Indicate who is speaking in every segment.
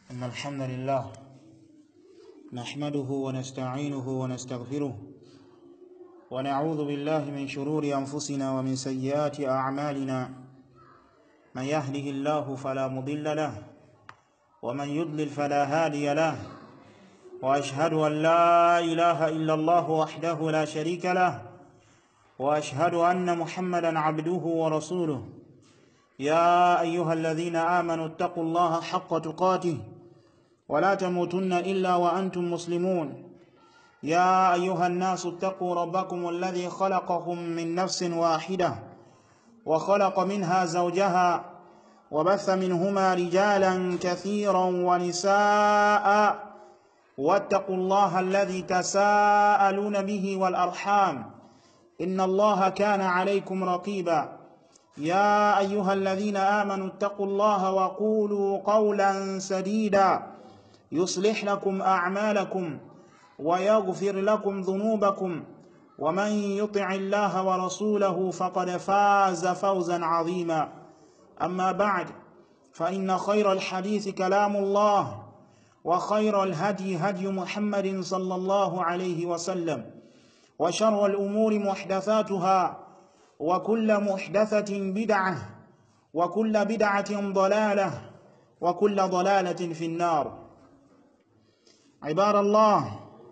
Speaker 1: إن الحمد لله نحمده ونستعينه ونستغفره ونعوذ بالله من شرور أنفسنا ومن سيئات أعمالنا من يهده الله فلا مضل له ومن يضلل فلا هادي له وأشهد أن لا إله إلا الله وحده لا شريك له وأشهد أن محمدا عبده ورسوله يا أيها الذين آمنوا اتقوا الله حق تقاته ولا تموتن إلا وأنتم مسلمون يا أيها الناس اتقوا ربكم الذي خلقكم من نفس واحدة وخلق منها زوجها وبث منهما رجالا كثيرا ونساء واتقوا الله الذي تساءلون به والأرحام إن الله كان عليكم رقيبا يا أيها الذين آمنوا اتقوا الله وقولوا قولا سديدا يصلح لكم أعمالكم ويغفر لكم ذنوبكم ومن يطع الله ورسوله فقد فاز فوزا عظيما أما بعد فإن خير الحديث كلام الله وخير الهدي هدي محمد صلى الله عليه وسلم وشر الأمور محدثاتها وكل محدثة بدعة وكل بدعة ضلالة وكل ضلالة في النار. عباد الله،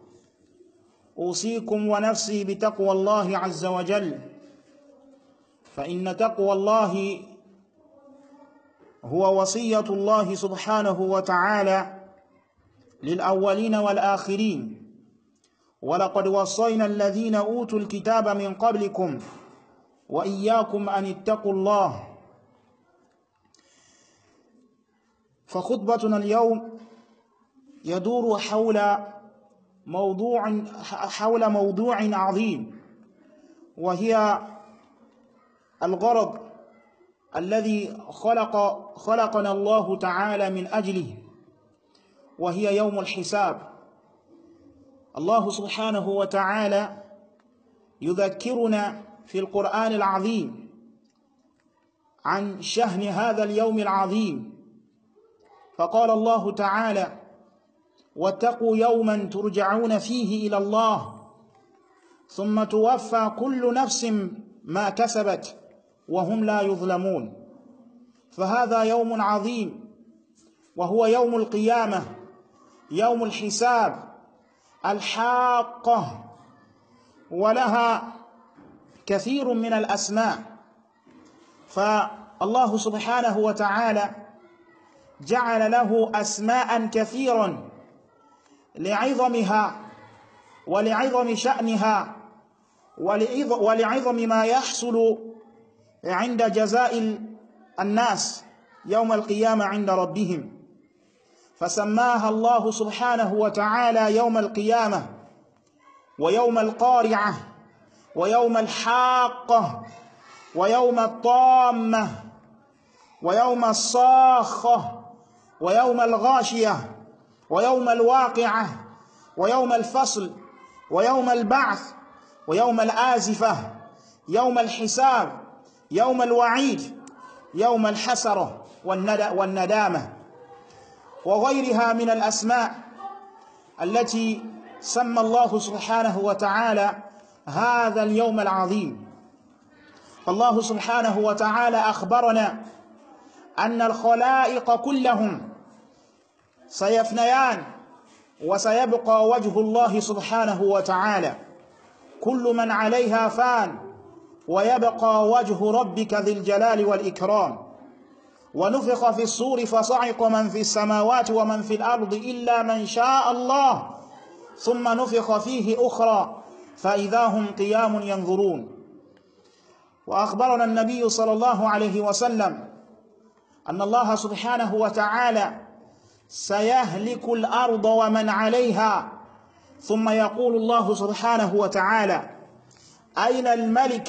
Speaker 1: أوصيكم ونفسي بتقوى الله عز وجل، فإن تقوى الله هو وصية الله سبحانه وتعالى للأولين والآخرين، ولقد وصينا الذين أوتوا الكتاب من قبلكم وإياكم أن اتقوا الله. فخطبتنا اليوم يدور حول موضوع عظيم، وهي الغرض الذي خلقنا الله تعالى من أجله، وهي يوم الحساب. الله سبحانه وتعالى يذكرنا في القرآن العظيم عن شأن هذا اليوم العظيم، فقال الله تعالى: واتقوا يوما ترجعون فيه إلى الله ثم توفى كل نفس ما كسبت وهم لا يظلمون. فهذا يوم عظيم، وهو يوم القيامة، يوم الحساب، الحاقة، ولها كثير من الأسماء. فالله سبحانه وتعالى جعل له أسماء كثيرا لعظمها ولعظم شأنها ولعظم ما يحصل عند جزاء الناس يوم القيامة عند ربهم. فسماها الله سبحانه وتعالى يوم القيامة، ويوم القارعة، ويوم الحاقة، ويوم الطامة، ويوم الصاخة، ويوم الغاشية، ويوم الواقعة، ويوم الفصل، ويوم البعث، ويوم الآزفة، يوم الحساب، يوم الوعيد، يوم الحسرة والندامة، وغيرها من الأسماء التي سمى الله سبحانه وتعالى هذا اليوم العظيم. فالله سبحانه وتعالى أخبرنا أن الخلائق كلهم سيفنيان وسيبقى وجه الله سبحانه وتعالى، كل من عليها فان ويبقى وجه ربك ذي الجلال والإكرام. ونفخ في الصور فصعق من في السماوات ومن في الأرض إلا من شاء الله ثم نفخ فيه أخرى فإذا هم قيام ينظرون. وأخبرنا النبي صلى الله عليه وسلم أن الله سبحانه وتعالى سيهلك الأرض ومن عليها، ثم يقول الله سبحانه وتعالى: أين الملك؟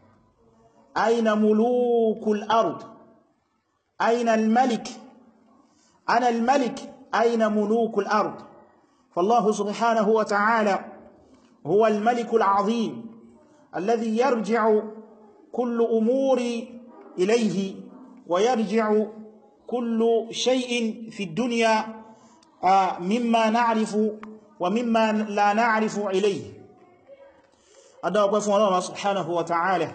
Speaker 1: أين ملوك الأرض؟ أين الملك؟ أنا الملك، أين ملوك الأرض؟ فالله سبحانه وتعالى هو الملك العظيم الذي يرجع كل أمور إليه، ويرجع كل شيء في الدنيا mimma na'rifu wa mimma la na'rifu ilayhi. Adáwọ̀pẹ́ fún Ọlọ́run subhanahu wa ta'ala,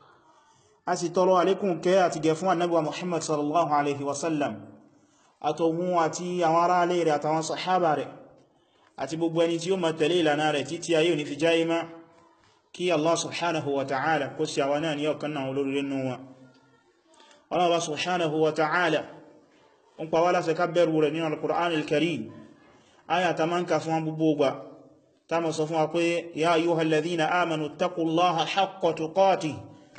Speaker 1: a sì tọrọ alékún kẹ́ àti gẹ̀ fún Ànábì wa Muhammad sallallahu alaihi wasallam, àtọ̀hún àti àwọn ará alẹ́ rẹ̀ àtàwọn sahaba rẹ̀ àti gbogbo ẹni tí ó máa tẹ̀lé ìlànà rẹ̀ títí ayé ò ní fi jáyé má, kí Allah subhanahu wa ta'ala kó sí àwọn náà ní ọ̀kan náà olórí nínú wọn. Allah subhanahu wa ta'ala ń pa wá láṣẹ ká bẹ̀rù rẹ̀ nínú al-Qur'an al-Karim, aya ta máa ń ka fún gbogbo gbà ta mọ̀ sọ fún wa pé ya ayyuhal ladhina amanu ittaqullaha haqqa tuqatih,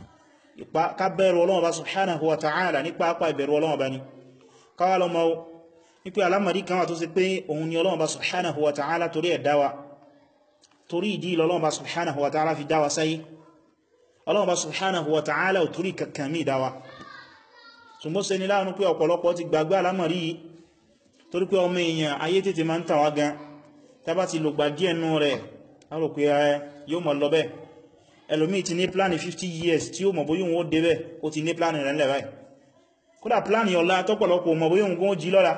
Speaker 1: ká bẹ̀rù Ọlọ́run subhanahu wa ta'ala nípa apá ìbẹ̀rù Ọlọ́run bá ní káwà lọ mọ́ nípé alámọ̀rí kan wà tó sì pé òun ni Ọlọ́run subhanahu wa ta'ala torí ẹ̀ dáwà, torí ìdí Ọlọ́run subhanahu wa ta'ala fi dáwà sáyé. Ọlọ́run subhanahu wa ta'ala ò torí kankan mí dáwà. Ṣùgbọ́n ṣe ni láàánú pé ọ̀pọ̀lọpọ̀ ti gbàgbé alámọ̀rí yìí, torí pé ọmọ èèyàn ayé tètè máa ń tàn wá gan, tàbá ti lò gbà díẹ̀ nú rẹ̀ a rò pé yóò mọ̀ lọ bẹ́ẹ̀. Ẹlòmí ti ní pláni 50 years tí ó mọ̀ bóyá òun ó dé bẹ́ẹ̀, ó ti ní pláni rẹ̀ ńlẹ̀ báyìí. Kódà pláni ọ̀la tọ́pọ̀lọpọ̀ mọ̀ bóyá òun kó jí lọ́la,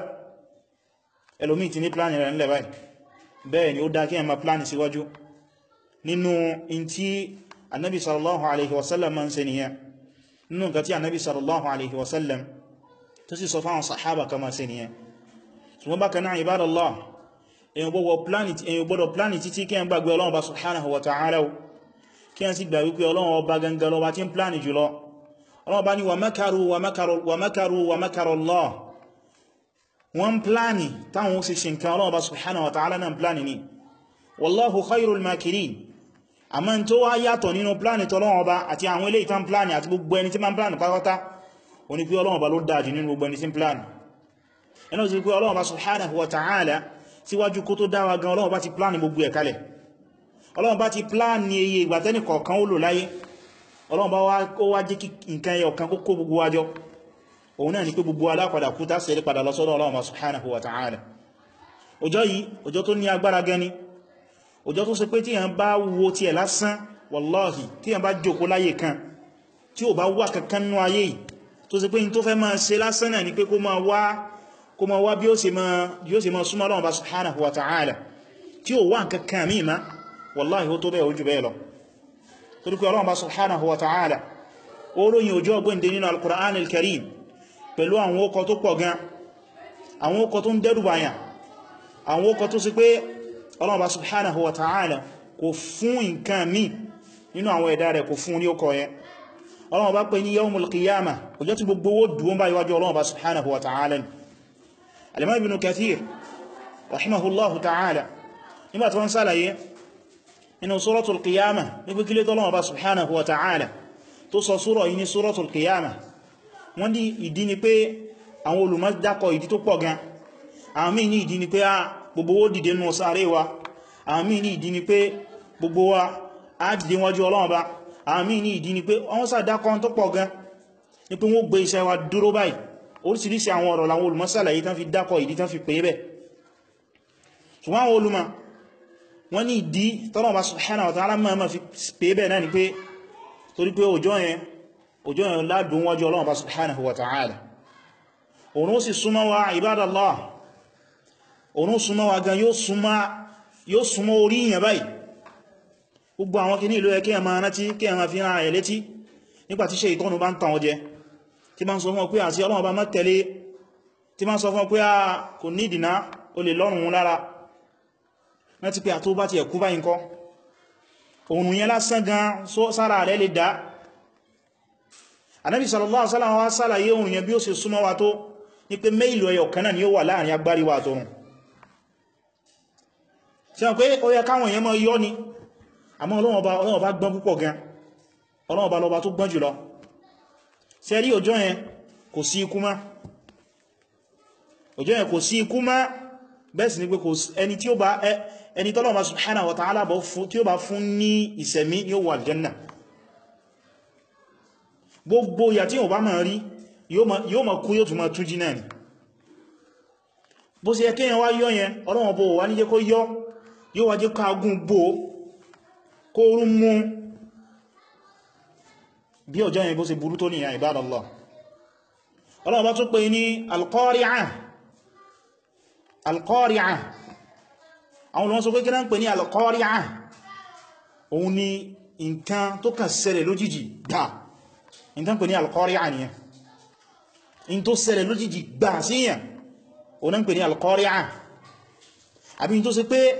Speaker 1: ẹlòmí ti ní pláni rẹ̀ ńlẹ̀ báyìí. Bẹ́ẹ̀ ni ó dá kí ẹ máa pláni síwájú. Nínú in tí Annabi sallallahu alaihi wasallam máa ń ṣe nìyẹn, nínú nǹkan tí Annabi sallallahu alaihi wasallam tó sì sọ fáwọn sahaba kan máa ṣe nìyẹn. Ṣùgbọ́n bákan náà ibadallah, èyàn gbọ́dọ̀ pláni títí kí ẹ gbàgbé Ọlọ́run subhanahu wa ta'ala, kí ẹ sì gbà wípé Ọlọ́run ọba gangan lọba tí ń pláni jùlọ. Ọlọ́run bá ní wa makaru wa makara Allah, wọ́n pláni táwọn ó sì ṣe nǹkan Ọlọ́run subhanahu wa ta'ala náà pláni ni. Wallahu khairul makirin, àmọ́ tó wá yàtọ̀ nínú pláni tọ́lọ́run ọba àti àwọn ilé ìtàn pláni àti gbogbo ẹni tí máa ń pláni pátápátá, ó ní pé Ọlọ́run ọba ló dájú nínú gbogbo ẹni tí ń pláni. Ẹnà sí pé Ọlọ́run subhanahu wa ta'ala síwájú kó tó dáwà gan Ọlọ́run bá ti pláni gbogbo ẹ̀ kalẹ̀. Ọlọ́run bá ti pláni iye ìgbàtẹ́nì kọ̀ọ̀kan ó lò láyé. Ọlọ́run bá wá jẹ́ kí nǹkan ẹyọ kan kó gbogbo wájọ́. Òun náà ni pé gbogbo alápadà kú tásẹ̀lẹ̀ padà lọ sọ́dọ̀ Ọlọ́run subhanahu wa ta'ala. Ọjọ́ yìí, ọjọ́ tó ní agbára gan ni. Ọjọ́ tó ṣe pé tí yàn bá wo ti ẹ̀ lásán, wallahi, tí yàn bá jókòó láyé kan, tí ò bá wà kankan nú ayé yìí, tó ṣe pé ní tó fẹ́ máa ṣe lásán náà ni pé kó máa wá bí ó ṣe máa súnmọ́ Ọlọ́run subhanahu wa ta'ala, tí ó wà kankan mí ma, wallahi ó tó bẹ́ẹ̀ ojú bẹ́ẹ̀ lọ. Torí pé Ọlọ́run subhanahu wa ta'ala ó ròyìn ọjọ́ ọgbẹ́ndé nínú al-Qur'an al-Karim pẹ̀lú àwọn ókọ tó pọ̀ gan, àwọn ókọ tó ń dẹ́rùbàyàn, àwọn ókọ tó sì pé Ọlọ́run subhanahu wa ta'ala kò fún nǹkan mí nínú àwọn ẹ̀dá rẹ̀, kò fún ní ókọ yẹn. Ọlọ́run bá pè ní yawmul qiyamah, ọjọ́ tí gbogbo ó dùn bá iwájú Ọlọ́run subhanahu wa ta'ala. Al-Imam Ibn Kathir rahimahullahu ta'ala nígbà tí wọ́n sálàyé inú suratul qiyamah nígbé kílé tọ́lọ́wọ́ subhanahu wa ta'ala tó sọ súrọ̀ yìí ní suratul qiyamah, wọ́n ní ìdí ni pé àwọn olùmọ̀ dákọ̀ ìdí tó pọ̀ gan. Àwọn míì ní ìdí ni pé gbogbo ó dìde nínú sáré wa, àwọn míì ní ìdí ni pé gbogbo wa á dìde wájú Ọlọ́run bá, àwọn míì ní ìdí ni pé wọ́n sá dákọ̀ tó pọ̀ gan ní pé wọ́n gbé iṣẹ́ wa dúró báyìí. Oríṣiríṣi àwọn ọ̀rọ̀ làwọn olùmọ̀ sàlàyé tán fi dákọ̀ ìdí tán fi pè bẹ́. Ṣùgbọ́n àwọn olùmọ̀ wọ́n ní ìdí tọ́lọ́run subhanahu wa ta'ala máa fi pè bẹ́ náà ni pé torí pé ọjọ́ yẹn ládùn wájú Ọlọ́run subhanahu wa ta'ala. Òun ó sì súnmọ́ wa ibadallah, òun ó súnmọ́ wa gan, yóò súnmọ́ orí yẹn báyìí. Gbogbo àwọn kìíní ìlú ẹ kí ẹ máa rántí, kí ẹ máa fi rán ẹ̀ létí nígbàtí ṣe ìtọ́nù bá ń tàn ọ jẹ, tí ma ń sọ fún ọ pé àti Ọlọ́run bá má tẹ̀lé, tí ma ń sọ fún ọ pé kò ní ìdìná o lè lọ́rùn lára, láti pé àtó bá ti ẹ̀kú báyìí kọ́ òun yẹn lásán gan sára rẹ̀ lè dá. Ànábì sallallahu alaihi wasallam wá sálàyé òun yẹn bí ó ṣe súnmọ́ wa tó ní pé méìlù ẹyọ kan náà ni ó wà láàrin agbárí wa àtọ̀run. Ṣé o pé ó yẹ káwọn èèyàn mọ́ yọ́ ni, àmọ́ Ọlọ́run bá gbọ́n púpọ̀ gan, Ọlọ́run bá lọ́ba tó gbọ́n jùlọ. Ṣé rí ọjọ́ yẹn kò sí ikú mọ́, ọjọ́ yẹn kò sí ikú mọ́, bẹ́ẹ̀ sì ni pé kò ẹni tí ó bá ẹni tọ́lọ́run subhanahu wa ta'ala tí ó bá fún ní ìṣẹ̀mí ní ó wà aljanna. Gbogbo ìyà tí ó bá máa rí yóò máa kú, yóò tún máa tún jí náà ni. Bó ṣe yẹ kéèyàn wá yọ́ yẹn, Ọlọ́run bó wà ní jẹ́ kó yóò wá jẹ́ káàgùn gbò kó rún mú, bí ọjọ́ yẹn bó ṣe burú tó ní ya ibadallah. Ọlọ́run bá tún pè ní al-qari'ah. al-qari'ah àwọn olùmọ̀ sọ pé kí náà ń pè ní al-qari'ah òun ni nǹkan tó kàn ṣẹlẹ̀ lójijì gbà nǹkan pè ní al-qari'ah nìyẹn in tó ṣẹlẹ̀ lójijì gbà síyàn òun náà ń pè ní al-qari'ah àbí in tó ṣe pé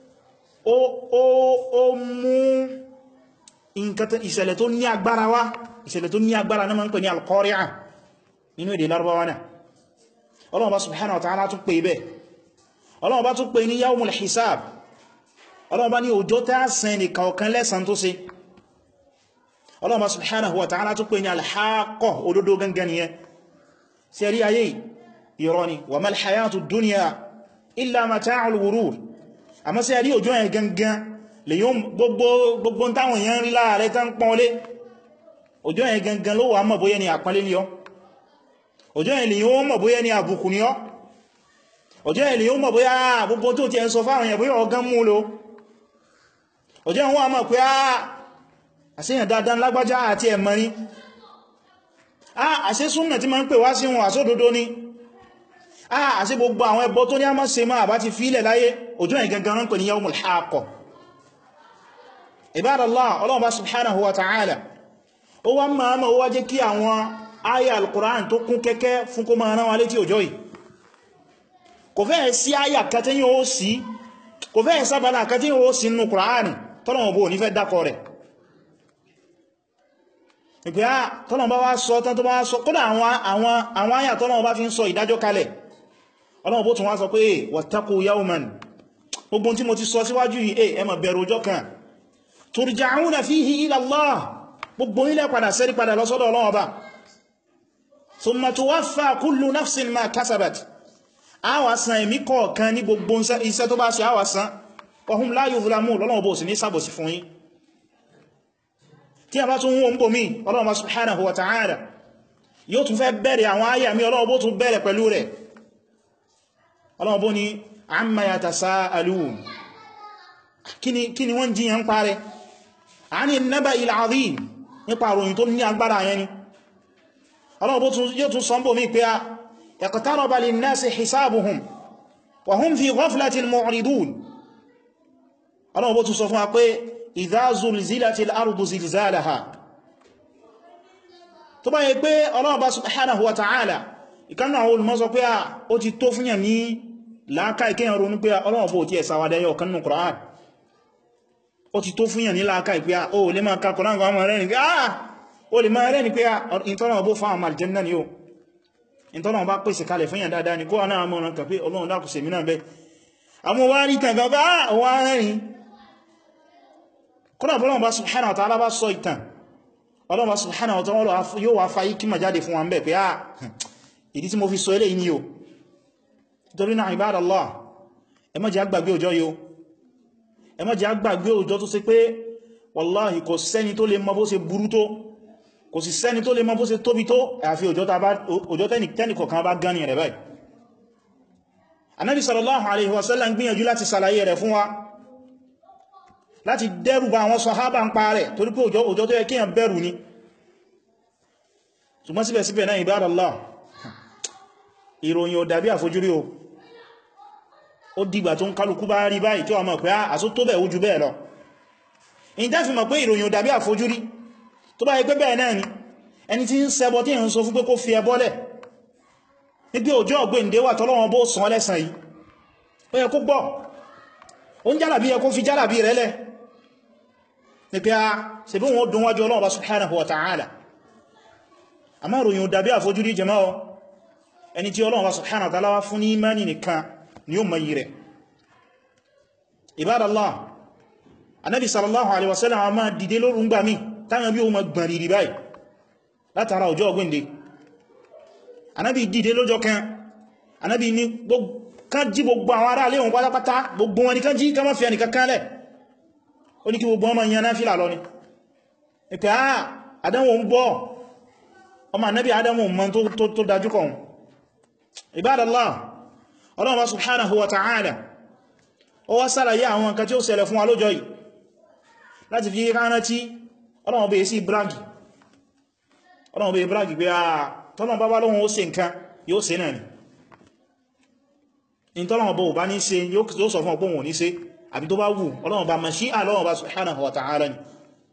Speaker 1: ó mú nǹkan ìṣẹ̀lẹ̀ tó ní agbára wá ìṣẹ̀lẹ̀ tó ní agbára náà máa ń pè ní al-qari'ah nínú èdè Lárúbáwá náà Ọlọ́run bá subhanahu wa ta'ala tún pè bẹ́ Ọlọ́run bá tún pè ní yawmul hisab Ọlọ́run bá ní ọjọ́ tá sẹ́ nìkan ọ̀kan lẹ́san tó ṣe Ọlọ́run bá subhanahu wa ta'ala tún pè ní al-haqqah òdodo gangan nìyẹn sí ẹ̀rí ayé irọ́ ni wa mal hayatud dunya illa mata'ul ghurur àmọ́ sí ẹ̀rí ọjọ́ yẹn gangan lè yóò gbogbo táwọn èèyàn rí láàrẹ tán pọ́nlé ọjọ́ yẹn gangan ló wà mọ̀ bóyá ni àpọ́nlé ni ọ́ ọjọ́ yẹn lè yóò mọ̀ bóyá ni àbùkù ni ọ́ ọjọ́ yẹn lè yóò mọ̀ bóyá gbogbo tó ti ẹ̀ ń sọ fáwọn èèyàn bóyá ọgán mú lo ọjọ́ yẹn wọ́n mọ̀ pé àṣíyàn dáadáa lágbájá àti ẹ̀mọ́ ni àṣẹ súnnà tí ma ń pè wá sí wọn àsódodo ni àṣẹ gbogbo àwọn ẹbọ tó ní a mọ́ ṣe máa bá ti fílẹ̀ láyé ọjọ́ yẹn gangan rán pè ní yawmul haqqah Ibadallah Ọlọ́run bá subhanahu wa ta'ala ó wá máa ó wá jẹ́ kí àwọn aya al-Qur'an tó kún kẹ́kẹ́ fún kó máa rán wa létí ọjọ́ yìí kò fẹ́ sí aya kẹtẹ́ yóò sí kò fẹ́ sábàlá kẹtẹ́ yóò sí nínú Qur'ani tọ́lọ̀wọ̀n bó ní fẹ́ dákọ rẹ̀ ìpé tọ́lọ̀wọ̀n bá wá sọ tán tó bá sọ kódà àwọn aya tọ́lọ̀wọ̀n bá fi ń sọ ìdájọ́ kalẹ̀ Ọlọ́run bó tún wá sọ pé wattaqu yawman gbogbo tí mo ti sọ síwájú yìí ẹ má bẹ̀rù ọjọ́ kan turja'una fihi ila Allah gbogbo ilẹ̀ padà sẹ́rí padà lọ́sọ́dọ̀ Ọlọ́run Ọba thumma tuwaffa kullu nafsin ma kasabat àwàsán ẹ̀mí kọ̀ọ̀kan ní gbogbo iṣẹ́ tó bá ṣe àwàsán wa hum la yuzlamun Ọlọ́run bó sì ní sàbòsí fún yín tí a bá tún wọ́n bò mí Ọlọ́run subhanahu wa ta'ala yóò tún fẹ́ bẹ̀rẹ̀ àwọn àyà mi Ọlọ́run bó tún bẹ̀rẹ̀ pẹ̀lú rẹ̀ Ọlọ́run bó ní amma yatasa'alun kí ni wọ́n jiyàn parẹ́ ani naba'il azim nípa àròyìn tó ní agbára yẹn ni Ọlọ́run bó yóò tún sọ́mbò mí pé iqtaraba linnasi hisabuhum wa hum fi ghaflatin mu'ridun Ọlọ́run bó tún sọ fún wa pé idha zulzilatil ardu zilzalaha tó bá yẹ pé Ọlọ́run bá subhanahu wa ta'ala ìkannà àwọn olùmọ̀ sọ pé ó ti tó fún yàn ní láàká ìkéyàn ronú pé Ọlọ́run bó ti ẹ̀ sáwádẹ́yọ kan nínú Qur'an ó ti tó fún yàn ní láàká ìpé ó lè máa kakọ̀ láàrín àwọn rẹ̀ ní pé ó lè máa rẹ̀ ní pé ìtọ́nà bó fáwọn aljanna ni ó ìtọ́nà bá pèsè kalẹ̀ fún yàn dáadáa ni kó náà mọ́ ọ̀nà kàpé Ọlọ́run dákù sèmí náà bẹ́ àmọ́ wá rí tàn gaba wá rẹ̀rin kọ́nà bọ́lọ́run bá subhanahu wa ta'ala bá sọ ìtàn Ọlọ́run bá subhanahu wa ta'ala yóò wá fayí kí ma jáde fún wa ń bẹ̀ pé ìdí tí mo fi sọ eléyìí ni o nítorí náà ibadallah ẹ má jẹ́ àgbàgbé ọjọ́ yóò ẹ má jẹ́ àgbàgbé ọjọ́ tó ṣe pé wallahi kò sẹ́ni tó lè mọ bó ṣe burú tó kò sì sẹ́ni tó lè mọ bó ṣe tóbi tó àfi ọjọ́ tẹ́nì kọ̀kan bá gani rẹ̀ báyìí Ànábì sallallahu alaihi wasallam gbìyànjú láti ṣàlàyé rẹ̀ fún wa láti dẹ́rù bá àwọn sàhábà ń pa rẹ̀ torí pé ọjọ́ tó yẹ kíyàn bẹ̀rù ni ṣùgbọ́n síbẹ̀síbẹ̀ náà ibadallah ìròyìn ò dàbí àfojúrí ó dìgbà tó ń kálukú bá rí báyìí tí wà mọ̀ pé àsó tó bẹ̀ ojú bẹ́ẹ̀ lọ in tẹ́ fi mọ̀ pé ìròyìn ò dàbí àfojúrí tó bá yẹ pé bẹ́ẹ̀ náà ni ẹni tí ń ṣẹbọ tí ń sọ fún pé kó fi ẹbọ́lẹ̀ ní pé ọjọ́ ọ̀gbẹ́ǹdé wà tọ́lọ́wọ́n bó sàn lẹ́sàn yìí ó yẹ kó gbọ́ ó ń jálàbí yẹ kó fi jálàbí rẹ̀ lẹ̀ ní pé ṣe bí wọn dún wájú Ọlọ́run subhanahu wa ta'ala àmọ́ ìròyìn ò dàbí àfojúrí jẹmọ́ ẹni tí Ọlọ́run subhanahu wa ta'ala wá fún ní imani nìkan ni ó mayi rẹ̀ ibadallah Ànábì sallallahu alaihi wasallam a máa dìde lórun gbà mí táwọn bí o ma gbọ̀n rìrì báyìí látara ọjọ́ ọgbìnde Ànábì dìde lọ́jọ́ kan Ànábì ní kan jí gbogbo àwọn ará léwọn pátápátá gbogbo wọn ni kan jí ká má fi ẹni kankan lẹ̀ ó ní kí gbogbo ọmọ yẹn náà fìlà lọ ni ìpẹ́ àdánwò ń gbọ́ ọmọ Ànábì Ádámù mọ́ tó dájú kọ̀ ibadallah Ọlọ́run subhanahu wa ta'ala ó wá ṣàlàyé àwọn nǹkan tí ó ṣẹlẹ̀ fún wa lọ́jọ́ yìí láti fi ránà tí Ọlọ́run bèé sí bragi Ọlọ́run bèé bragi pé tọ́lọ́run bá bá lóhun ó ṣe nǹkan yóò ṣe náà ni in tọ́lọ́wọ́ bó bá ní ṣe yóò sọ fún ọgbọ́n wọn ní ṣe àbí tó bá wù Ọlọ́run bá mashi'a Ọlọ́run bá subhanahu wa ta'ala ni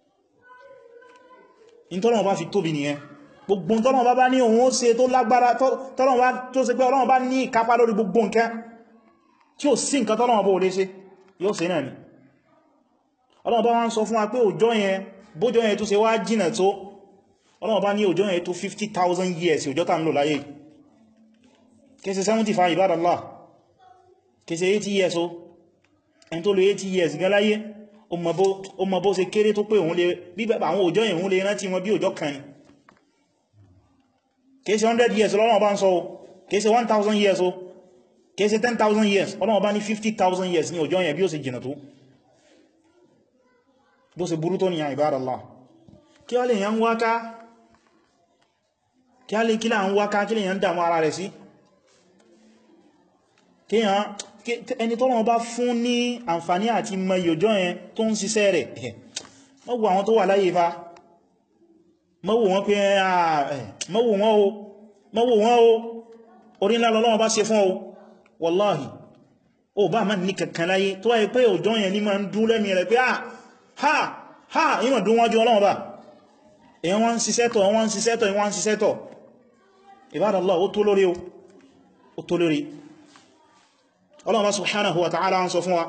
Speaker 1: in tọ́lọ́wọ́ bá fi tóbi nìyẹn gbogbo tọ́lọ́wọ́ bá ní òun ó ṣe tó lágbára tọ́lọ́wọ́ tó ṣe pé Ọlọ́run bá ní ìkápá lórí gbogbo nǹkan tí ó sí nǹkan tọ́lọ́wọ́ bó lè ṣe yóò ṣe náà ni Ọlọ́run bá wọ́n sọ fún wa pé òjò yẹn bójò yẹn tó ṣe wá jìnà tó Ọlọ́run bá ní òjò yẹn tó 50,000 years òjò tá ń lò láyé kése 75 ibadallah kése 80 years o ẹni tó lò 80 years gan láyé o mọ̀ bó ṣe kéré tó pé òun lè bí àwọn òjò yẹn òun lè rántí wọn bí òjò kan ni kése 100 years Ọlọ́run bá ń sọ o kése 1000 years o kése 10,000 years Ọlọ́run bá ní 50,000 years ní òjò yẹn bí ó ṣe jìnà tó bó ṣe burú tó ní ibadallah kí wá lè yàn wáká kí lè yàn dàmú ara rẹ̀ sí ẹni tọ́lọ́run bá fún ní àǹfàní àti mọ ìyòjọ́ yẹn tó ń ṣiṣẹ́ rẹ̀ mọ́wò àwọn tó wà láyé fa mọ́wò wọn pé mọ́wò wọn o orí ńlá lọ́lọ́run bá ṣe fún o wallahi o bá má ní kankan láyé tó wáyé pé òjò yẹn ní ma ń dún lẹ́mí rẹ̀ pé ha ìmọ̀ dún wájú Ọlọ́run bá èyàn wọ́n ń ṣiṣẹ́ tọ̀ Ibadallah ó tó lórí ó tó lórí Ọlọ́run subhanahu wa ta'ala ń sọ fún wa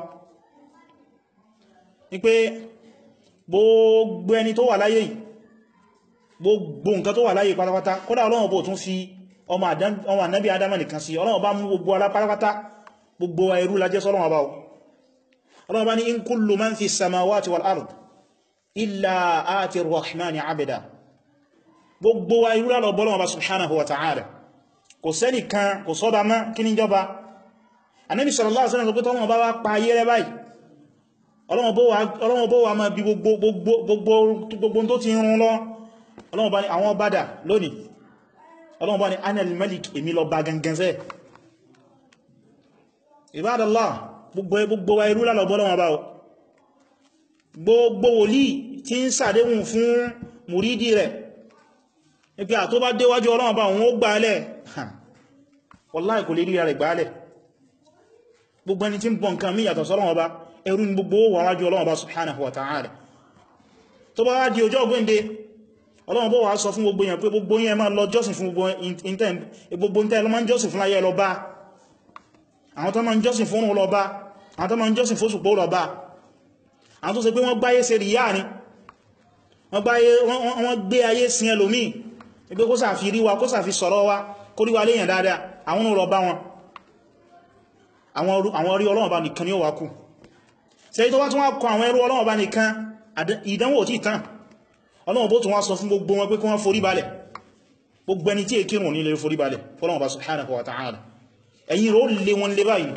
Speaker 1: ní pé gbogbo ẹni tó wà láyé gbogbo nǹkan tó wà láyé pátápátá kódà Ọlọ́run bó tún fi ọmọ ànábì Ádámà nìkan sí Ọlọ́run bá mú gbogbo alá pátápátá gbogbo ẹrú lájẹ́ sọ́lọ́run bá Ọlọ́run bá ní in kullu man fi samawati wal ard illa ati rahmani abda gbogbo wa irú lálọ bọ́lọ́wọ́ bá subhanahu wa ta'ala kò sẹ́nì kan kò sọ́bà má kí ní jọba Ànábì sallallahu alaihi wasallam tó bá wá pa ayé rẹ báyìí Ọlọ́run bó wà máa bí gbogbo tó ti rún lọ Ọlọ́run bá ní àwọn bádà lónìí Ọlọ́run bá ní anal malik èmi lọ bá gangan sẹ́ Ibadallah gbogbo wa irú lálọ bọ́lọ́wọ́ bá gbogbo wòlíì tí ń sàdéhùn fún mùrídì rẹ̀ ipi àtó bá déwájú Ọlọ́run bá wọn ó gbáálẹ̀ wallahi kò lè rí rẹ̀ gbáálẹ̀ gbogbo ẹni tí ń bọ nǹkan mí yàtọ̀ sọ́lọ́run bá ẹrú ní gbogbo wà wájú Ọlọ́run bá subhanahu wa ta'ala tó bá di ọjọ́ ọgbẹ́ndé Ọlọ́run bó wà sọ fún gbogbo yẹn pé gbogbo yẹn máa lọ jọ́sìn fún gbogbo ìntẹ́ lọ máa ń jọ́sìn fún láyé lọ bá àwọn tó máa ń jọ́sìn fún lọ bá àwọn tó máa ń jọ́sìn fún ṣùpọ̀ lọ bá àwọn tó ṣe pé wọ́n gbáyé ṣe ríyà ni wọ́n gbé ayé sin ẹlòmí ẹgbẹ́ kó sàfi rí wa kó sàfi sọ̀rọ̀ wa kó rí wa léyàn dáadáa àwọn ọ̀rọ̀ bá wọn àwọn orí Ọlọ́run bá nìkan ni ó wá kú ṣe tó wá tún wá kọ àwọn ẹrú Ọlọ́run bá nìkan ìdánwò tí tán Ọlọ́run bó tún wá sọ fún gbogbo wọn pé kí wọ́n forí balẹ̀ gbogbo ẹni tí èkírùn ní lè forí balẹ̀ fọ́lọ́run bá subhanahu wa ta'ala ẹ̀yìn ró lè wọn lè báyìí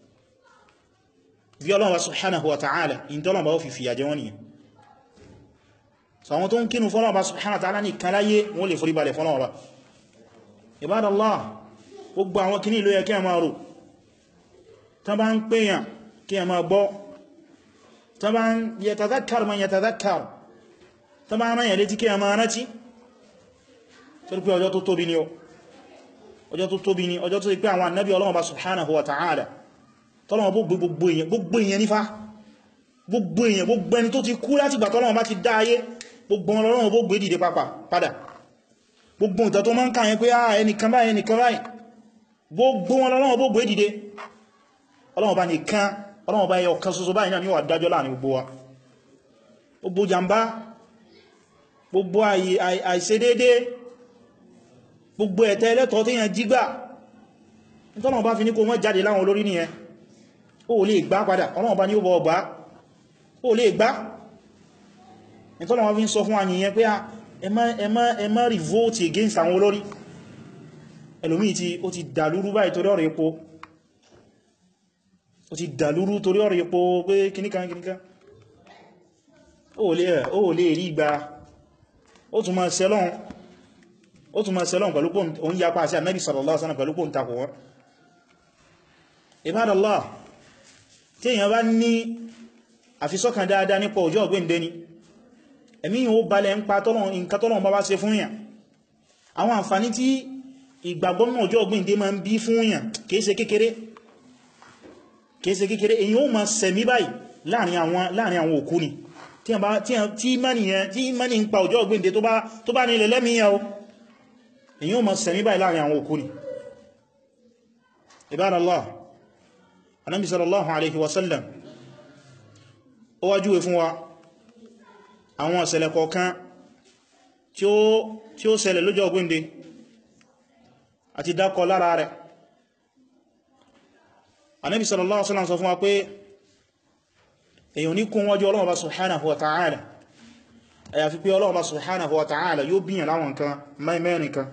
Speaker 1: bí Ọlọ́run bá subhanahu wa ta'ala in tọ́lọ́run bá ó fi fìyà jẹ wọ́n nìyẹn so àwọn tó ń kínú fọ́lọ́run bá subhanahu wa ta'ala ní kan láyé wọ́n lè forí balẹ̀ fọ́lọ́run bá Ibadallah gbogbo àwọn kìní ló yẹ kí a máa rò tán bá ń pèyàn kí a máa gbọ́ tán bá ń yatadhakkar man yatadhakkar tán bá rán yẹ̀ létí kí a máa rántí torí pé ọjọ́ tó tóbi ni ọjọ́ tó ti pé àwọn annabi Ọlọ́run bá subhanahu wa ta'ala tọ́lọ́wọ́ bó gbogbo èèyàn nífà gbogbo èèyàn gbogbo ẹni tó ti kú láti gbà tọ́lọ́wọ́ bá ti dá ayé gbogbo Ọlọ́run bó gbé dìde padà gbogbo ìtà tó máa ń káyẹ pé ẹnìkan báyìí gbogbo Ọlọ́run bó gbé dìde Ọlọ́run bá nìkan Ọlọ́run bá yẹ ọ̀kan ṣoṣo báyìí náà ni ó wà dájọ́ láàrin gbogbo wa gbogbo jàmbá gbogbo àìṣedédé gbogbo ẹ̀tẹ́ ẹlẹ́tọ̀ọ́ tí yẹn jígbà Ọlọ́run bá fi ní kó mọ́ jáde láwọn olórí nìyẹn ó lè gbá padà Ọlọ́run bá ní ó bọ̀ ọgbá ó lè gbá Ọlọ́run bá fi ń sọ fún wa nìyẹn pé ẹ má revolt against àwọn olórí ẹlòmí tí ó ti dàlúrú báyìí torí ọ̀rọ̀ epo ó ti dàlúrú torí ọ̀rọ̀ epo pé kìníkan ó lè rí ìgbà ó tún máa sẹ́lọ́n pẹ̀lú pò ń yapa sí Ànábì sallallahu alaihi wasallam pẹ̀lú pò ń takò wọ́n Ibadallah tí èyàn bá ní àfisọ́kàn dáadáa nípa ọjọ́ ọgbẹ́ndẹ́ ni ẹ̀mí yíò balẹ̀ ń pa nǹkan tọ́lọ́run bá ṣe fún yàn àwọn àǹfàní tí ìgbàgbọ́ nínú ọjọ́ ọgbẹ́ndẹ́ máa ń bí fún yàn kìí ṣe kékeré kéèsè kékeré èyí ó ma sẹ̀mí báyìí láàrin àwọn òkú ni tí mani ń pa ọjọ́ ọgbẹ́ndé tó bá nílẹ̀ lẹ́mìíyàn o èyí ó ma sẹ̀mí báyìí láàrin àwọn òkú ni. Ibadallah, Ànábì sallallahu alaihi wasallam ó wá júwe fún wa àwọn ìṣẹ̀lẹ̀ kọ̀ọ̀kan tí ó ṣẹlẹ̀ lọ́jọ́ ọgbẹ́ndé àti dákọ lára rẹ̀. Ànábì sallallahu alaihi wasallam sọ fún wa pé èyàn ní kún wájú Ọlọ́run Ọba subhanahu wa ta'ala àyàfi pé Ọlọ́run Ọba subhanahu wa ta'ala yóò bíyàn láwọn nǹkan mẹ́rin kan.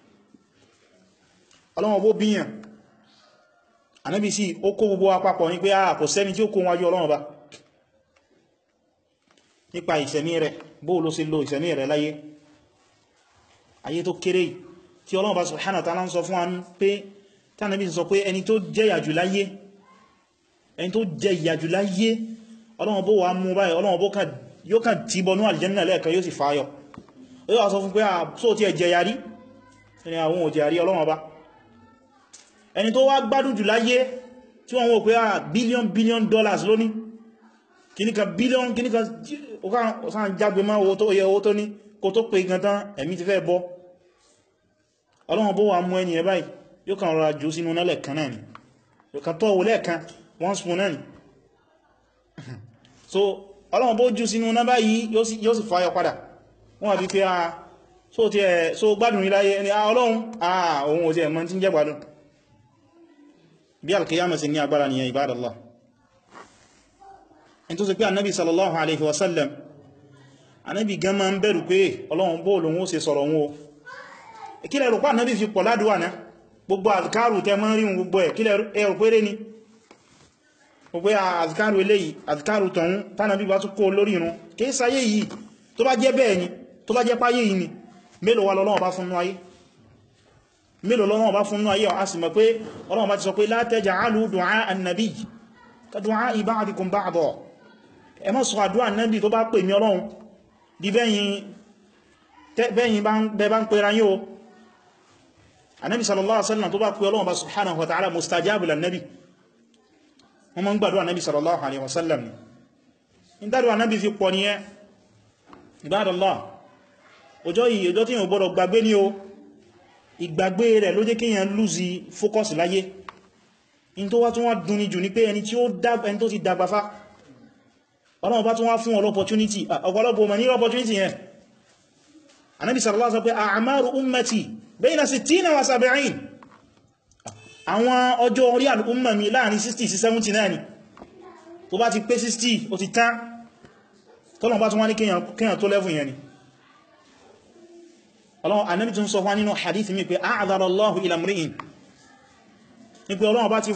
Speaker 1: Ọlọ́run bó bíyàn, Ànábì sí ó kó gbogbo àpapọ̀ ní pé kò sẹ́ni tí ó kún wájú Ọlọ́run Ọba nípa ìṣẹ̀mí rẹ̀, bó ló sì lo ìṣẹ̀mí rẹ̀ láyé ayé tó kéré tí Ọlọ́run Ọba subhanahu wa ta'ala ń sọ fún wa pé tí Ànábì sọ pé ẹni tó jẹ ìyàjù láyé Ọlọ́run bó wà mú báyìí, Ọlọ́run bó yóò kàn tí bọnú àlìjẹ́nà lẹ́ẹ̀kan yóò sì fàáyọ. ó yíwa sọ fún pé só ti ẹ̀jẹ̀ yàrí ẹni àwọn òjẹ̀ yàrí Ọlọ́run Ọba. ẹni tó wá gbádùn jù láyé tí wọ́n wò pé billion dollars lóní kìníkà billion kìníkà ọ̀sán jágbe máa owó tó ní kò tó pé gan tán ẹ̀mí ti fẹ́ bọ́. Ọlọ́run bó wà mú ẹni ẹ báyìí yóò kàn rọra jù sínú náà lẹ́ẹ̀kan náà ni, yóò kàn tọ́ wò lẹ́ẹ̀kan one spoon náà ni. So Ọlọ́run bó jù sínú náà báyìí yóò sì fàyọ padà. Wọ́n wà bí pé so gbádùn ní láyé ẹni Ọlọ́run ohun òsì ẹ̀mọ́ tí ń jẹ́ gbádùn. Bí al-qiyamah sí ní agbára nìyẹn, ibadallah. In tó sì pé annabi sallallahu alaihi wasallam, annabi gan máa ń bẹ̀rù pé Ọlọ́run bó lòun ó ṣe sọ̀rọ̀ wọn o. Kílẹ̀ rò pá annabi fi pọ̀ ládùwà náà, gbogbo azkaru tẹ mọ́ ríun gbogbo ẹ̀ kílẹ̀ ẹ̀rù péré ni. Gbogbo azkaru eléyìí, azkaru tọ̀hún tánàbí bá tún kó lórí irun, kìí sáyé yìí, tó bá jẹ́ bẹ́ẹ̀ ni, tó bá jẹ́ páyé yìí ni, mélòó wà lọ́lọ́wọ́ bá fún ayé? Mélòó lọ́lọ́wọ́ bá fún ayé? A sì mọ̀ pé Ọlọ́run bá ti sọ pé la taj'alu du'a an-nabiy ka du'a'i ba'dikum ba'da. Ẹ má sọ àdúrà Ànábì tó bá pè mí Ọlọ́run di bẹ́yìn bá ń pera yín o. Ànábì sallallahu alaihi wasallam tó bá pè Ọlọ́run bá subhanahu wa ta'ala mustajabu lan-nabi. Wọ́n mọ́ ń gbàdúrà Ànábì sallallahu alaihi wasallam ni. In dádùn Ànábì fi pọ̀ ní ẹ. Ibadallah, ọjọ́ yìí, ọjọ́ tí yíò gbọ́dọ̀ gbàgbé ní o. Ìgbàgbé rẹ̀ ló jẹ́ kíyàn lùzí fókọ́sì láyé. In tó wá tún wá dùn ní jù ní pé ẹni tó ti dàgbàfá, Ọlọ́run bá tún wá fún opportunity, ọ̀pọ̀lọpọ̀ mọ̀ ní opportunity yẹn. Ànábì sallallahu alaihi wasallam sọ pé a'maru ummati bayna 60 wa 70. Àwọn ọjọ́ orí al'umma mi láàrin 60 sí 70 náà ni. Tó bá ti pé 60 ó ti tán, tọ́lọ̀ bá tún wá ní kíyàn tó lẹ́fún yẹn ni. Ọlọ́run Ànábì tún sọ fún nínú hadith mi pé a'adhara Allahu ila imri'in, ní pé Ọlọ́run bá ti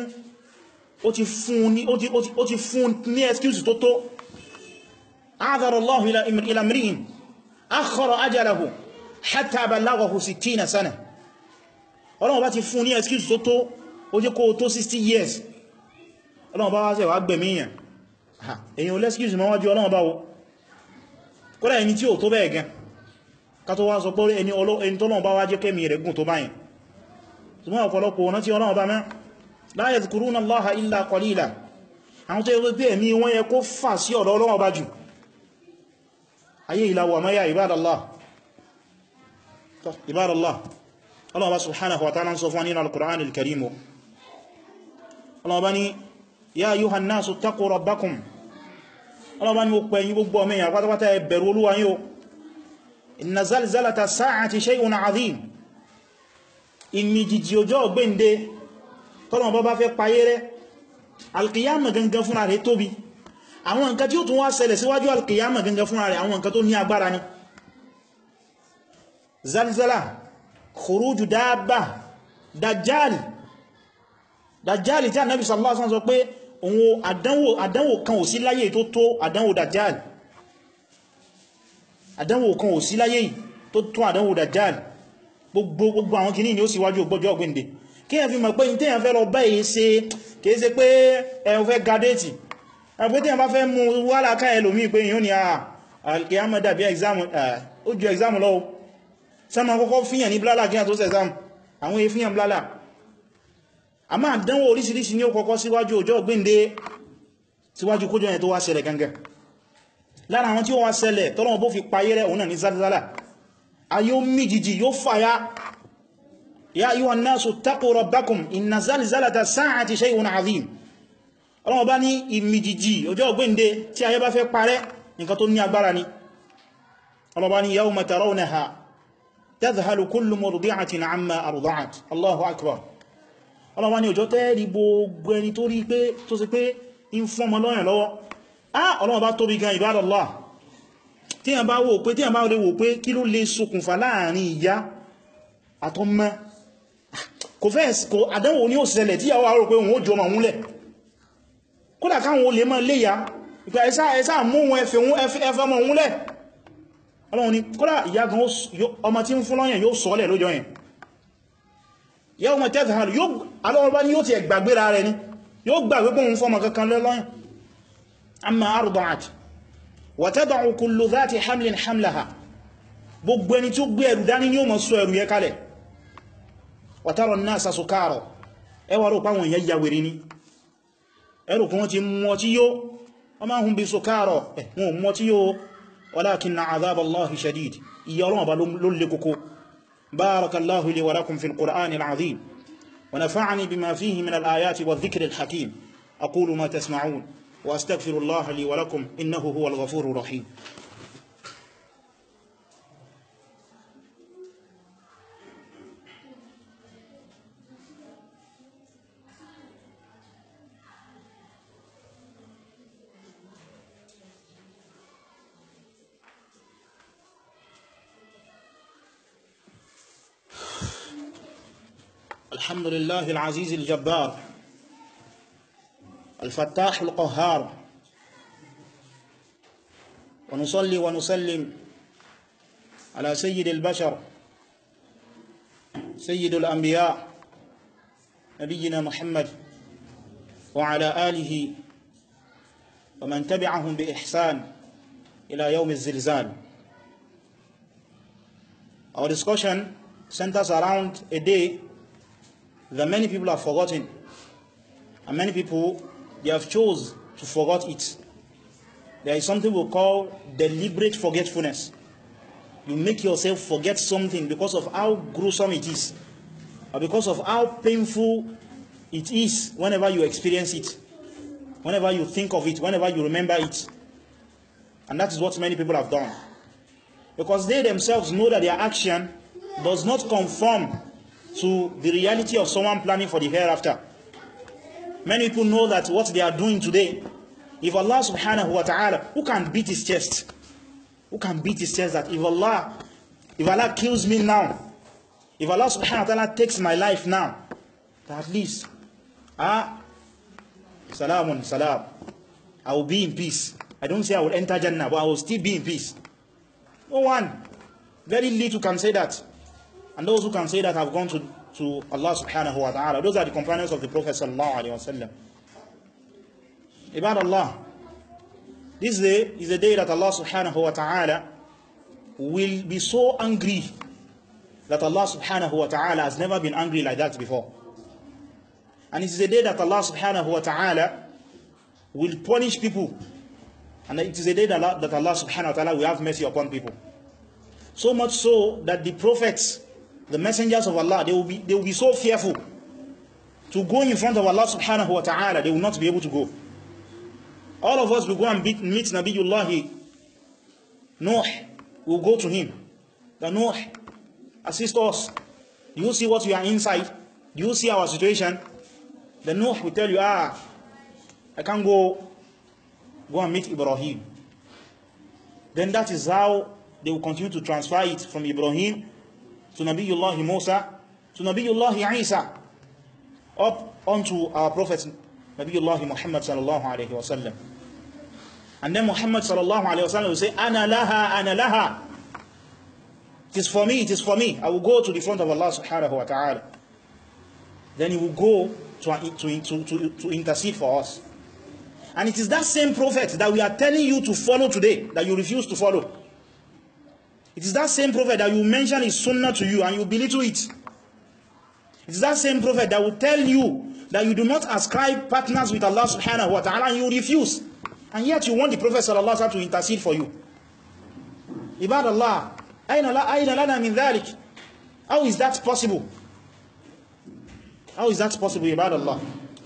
Speaker 1: fún ní excuse tó tó. a'adhara Allahu ila imri'in akhkhara ajalahu hatta ballaghahu 60 sana. Ọlọ́run bá ti fún ní excuse tó tó, ó jẹ́ kó tó 60 years. Ọlọ́run bá wá ṣe wá gbẹ̀míyàn. Èyàn lẹ́skíùsì máa wájú Ọlọ́run bá wo. Kódà ẹni tí ó tó bẹ́ẹ̀ gan, ká tó wá sọ pé ẹni tọ́lọ́run bá wá jẹ́ kẹ́mì rẹ̀ gùn tó báyìí. Ṣùgbọ́n ọ̀pọ̀lọpọ̀ ọ̀nà tí Ọlọ́run bá mẹ́ la yadhkuruna Allaha illa qalila. Àwọn tó yẹ pé ẹ̀mí wọ́n yẹ kó fà sí ọ̀dọ̀ Ọlọ́run bá jù. Ayé ìlàwọ̀ mẹ́yà ibadallah. Allah bá subhanahu wa ta'ala sọ fún nínú al-Qur'an al-Karim. Allah bá ní ya ayyuhan nasu ttaqu rabbakum. Allah bá ní mo pè yín gbogbo ọmọ èèyàn pátápátá ẹ bẹ̀rù Olúwa yín o. Inna zalzalata sa'ati shay'un 'azim. Ìmìjìjì ọjọ́ ọ̀gbẹ́ndé tọ́lọ̀ bá fẹ́ payé rẹ̀, al-qiyamah gangan fúnra rẹ̀ tóbi. Àwọn nǹkan tí ó tún wá ṣẹlẹ̀ síwájú al-qiyamah gangan fúnra rẹ̀, àwọn nǹkan tó ní agbára ni. Zalzala, khuruju dabba, dajjali tí Ànábì sallallahu alaihi wasallam sọ pé òun àdánwò kan ò sí láyé tó tó àdánwò dajjali. Àdánwò kan ò sí láyé tó tó àdánwò dajjali. Gbogbo àwọn kìíní ni ó sì wájú ọgbọ́jọ́ ọgbẹ́ndé. Kí ẹ fi mọ̀ pé ní tẹ́yàn fẹ́ lọ báyìí ṣe kìí ṣe pé ẹ fẹ́ gádẹ́tì. Ẹgbẹ́ tẹ́yàn bá fẹ́ mú wálà ká ẹlòmí pé yíò ní al-qiyamah dàbí exam, ó ju exam lọ́wọ́. Sẹ́mọ̀ kọ́kọ́ fíyàn ní blálà kí a tó ṣe exam, àwọn èèfíyàn blálà. a máa dánwò oríṣiríṣi ní ó kọ́kọ́ síwájú ọjọ́ gbéǹde síwájú kójọ yẹn tó wá ṣẹlẹ̀ gangan. Lára àwọn tí ó wá ṣẹlẹ̀ tọ́lọ́wọ́ bó fi payé rẹ̀ òun náà ní zálzálà, ayé ó mì jìjì yóò fàyà. Ya ayyuhan nasu ttaqu rabbakum inna zalzalata sa'ati shay'un 'azim. Ọlọ́wọ́ bá ní ìmìjìjì ọjọ́ gbéǹde tí ayé bá fẹ́ parẹ́ nǹkan tó ní agbára ni. Ọlọ́wọ́ bá ní yawma tarawnaha tadhhalu kullu murdi'atin 'amma arda'at. Allahu akbar. Ọlọ́wọ́ bá ní ọjọ́ tẹ́ẹ̀rí gbogbo ẹni tó rí pé tó sì pé ń fún ọmọ lọ́yàn lọ́wọ́. Ọlọ́wọ́ bá tóbi gan ibadallah. Tí a bá lè wò pé kí ló lè ṣokùnfà láàrin ìyá àtọmọ, kò àdánwò ní ó ṣẹlẹ̀ tí yàwó àrò pé òun ó jọ ọmọ òun lẹ̀. Kódà káwọn olè mọ́ léyà ìpẹ́ ẹsá mú wọn ẹfẹ́ ọmọ òun lẹ̀. Ọlọ́run ni kódà ìyá gan ọmọ tí ń fún lọ́yàn yóò sọ́lẹ̀ lójọ́ yẹn. Yawma tadhhalu alọ́ọ̀bá ni yóò ti ẹgbàgbéra rẹ̀ ni yóò gbàgbé pé òun fọ́mọ kankan lọ́yàn. Amma arda'at wa tada'u kullu dhati hamlin hamlaha. Gbogbo ẹni tí ó gbé ẹrù dání ni ó mọ̀ sọ ẹrù yẹ kalẹ̀. Wa tara an-nasa sukara. Ẹwà rò páwọn èèyàn ya wèrè ni. Ẹrù kún wọ́n ti mọ́ tí yóò, wọ́n máa ń bí sukara, wọn mọ́ tí yóò, walakinna 'adhab Allahi shadid. Ìyà Ọlọ́run bá ló lè kókó. Barakallahu li wa lakum fil Qur'anil 'azim. Wa nafa'ani bima fihi min al-ayati wa dhikril hakim. Aqulu ma tasma'un. وأستغفر الله لي ولكم إنه هو الغفور الرحيم. الحمد لله العزيز الجبار الفتاح القهار، ونصلي ونسلم على سيد البشر سيد الأنبياء نبينا محمد وعلى آله ومن تبعهم بإحسان إلى يوم الزلزال. Our discussion centers around a day that many people have forgotten, and many people, they have chose to forget it. There is something we call deliberate forgetfulness. You make yourself forget something because of how gruesome it is, or because of how painful it is whenever you experience it, whenever you think of it, whenever you remember it. And that is what many people have done, because they themselves know that their action does not conform to the reality of someone planning for the hereafter. Many people know that what they are doing today, if Allah subhanahu wa ta'ala, who can beat his chest? Who can beat his chest that if Allah kills me now, if Allah subhanahu wa ta'ala takes my life now, that at least, salamun salam, I will be in peace. I don't say I will enter Jannah, but I will still be in peace. No one, very little can say that. And those who can say that have gone to Allah subhanahu wa ta'ala. Those are the companions of the Prophet sallallahu alayhi wa sallam. Ibad Allah, this day is a day that Allah subhanahu wa ta'ala will be so angry that Allah subhanahu wa ta'ala has never been angry like that before. And it is a day that Allah subhanahu wa ta'ala will punish people. And it is a day that Allah subhanahu wa ta'ala will have mercy upon people. So much so that the prophets, the messengers of Allah, they will be so fearful to go in front of Allah subhanahu wa ta'ala. They will not be able to go. All of us will go and meet Nabiyullah Nuh. We'll go to him. The Nuh, assist us. Do you see what we are inside? Do you see our situation? The Nuh will tell you, I can't go and meet Ibrahim. Then that is how they will continue to transfer it from Ibrahim to Nabiyullah Musa, to Nabiyullah Isa, up onto our Prophet Nabiyullah Muhammad sallallahu alayhi wa sallam. And then Muhammad sallallahu alayhi wa sallam will say, Ana laha. It is for me. I will go to the front of Allah subhanahu wa ta'ala. Then he will go to intercede for us. And it is that same prophet that we are telling you to follow today, that you refuse to follow. It is that same prophet that you mention his sunnah to you and you belittle it. It is that same prophet that will tell you that you do not ascribe partners with Allah subhanahu wa ta'ala, and you refuse. And yet you want the Prophet sallallahu alaihi wasallam to intercede for you. Ibadallah, ayna lana min dhalik? How is that possible? How is that possible, Ibadallah?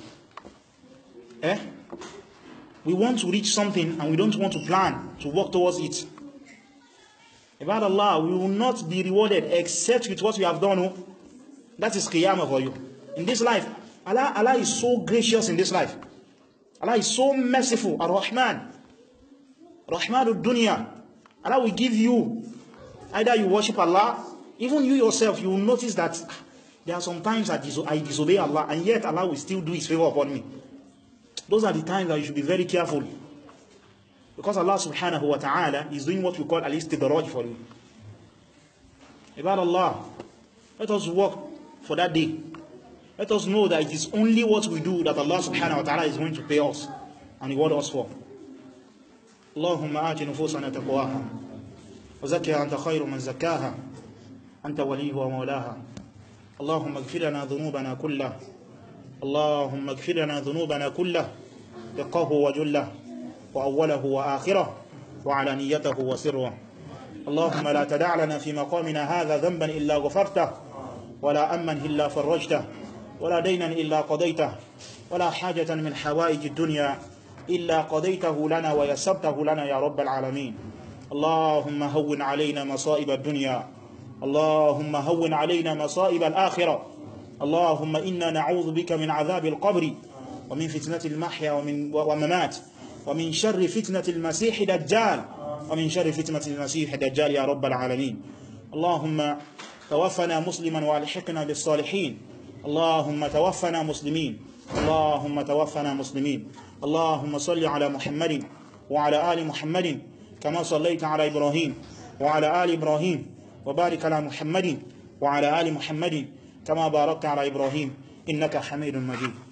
Speaker 1: We want to reach something and we don't want to plan to work towards it. Ibadallah, we will not be rewarded except with what we have done. That is qiyamah for you. In this life, Allah is so gracious in this life. Allah is so merciful. Ar-Rahman. Rahmanud Dunya. Allah will give you, either you worship Allah, even you yourself, you will notice that there are some times that I disobey Allah, and yet Allah will still do His favor upon me. Those are the times that you should be very careful. Because Allah subhanahu wa ta'ala is doing what we call al-istidraj for you. Ibad Allah, let us work for that day. Let us know that it is only what we do that Allah subhanahu wa ta'ala is going to pay us and reward us for. Allahumma aati nufusana taqwaha wa zakkiha anta khayru man zakkaha anta waliyuha wa mawlaha. Allahumma ighfir lana dhunubana kullah. Allahumma ighfir lana dhunubana kullah, daqahu wa jullah, wa awwalahu wa akhirah, wa alaniyatahu wa sirrah. Allahumma la tada' lana fi maqamina hadha dhanban illa ghafartah, wa la amman illa farajtah, ولا دينا إلا قضيته ولا حاجة من حوائج الدنيا إلا قضيته لنا ويسرته لنا يا رب العالمين. اللهم هون علينا مصائب الدنيا، اللهم هون علينا مصائب الآخرة. اللهم إنا نعوذ بك من عذاب القبر ومن فتنة المحيا وممات ومن شر فتنة المسيح دجال ومن شر فتنة المسيح دجال يا رب العالمين. اللهم توفنا مسلما والحقنا بالصالحين. اللهم توفنا مسلمين، اللهم توفنا مسلمين. اللهم صل على محمد وعلى آل محمد كما صليت على إبراهيم وعلى آل إبراهيم، وبارك على محمد وعلى آل محمد كما باركت على إبراهيم إنك حميد مجيد.